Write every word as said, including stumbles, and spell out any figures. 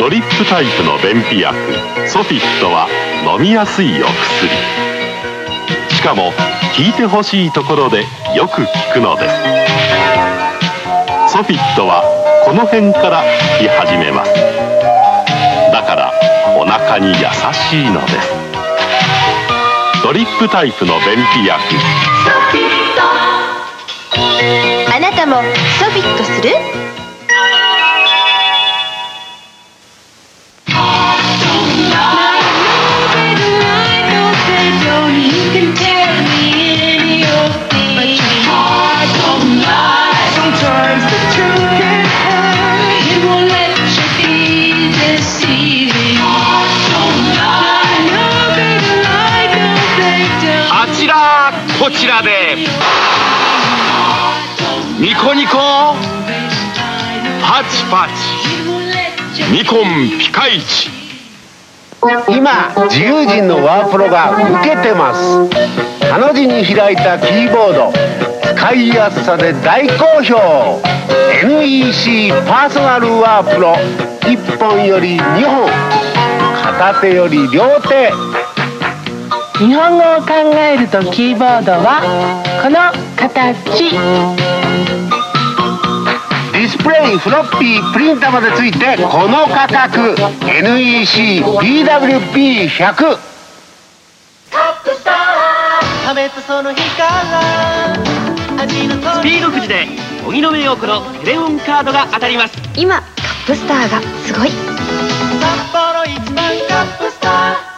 ドリップタイプの便秘薬ソフィットは飲みやすいお薬。しかも効いてほしいところでよく効くのです。ソフィットはこの辺から効き始めます。だからお腹に優しいのです。ドリップタイプの便秘薬ソフィット。あなたもソフィットする？ こちらでニコニコパチパチニコンピカイチ。 今自由人のワープロが受けてます。ハの字に開いたキーボード、使いやすさで大好評。 エヌイーシー パーソナルワープロ、いっぽんよりにほん、片手より両手。 日本語を考えるとキーボードはこの形。 ディスプレイ、フロッピー、プリンターまでついてこの価格。 エヌイーシー ピーダブリューピーひゃく。カップスター食べたその日から味のスピードくじで荻野目洋子のテレホンカードが当たります。 今カップスターがすごい。 札幌一番カップスター。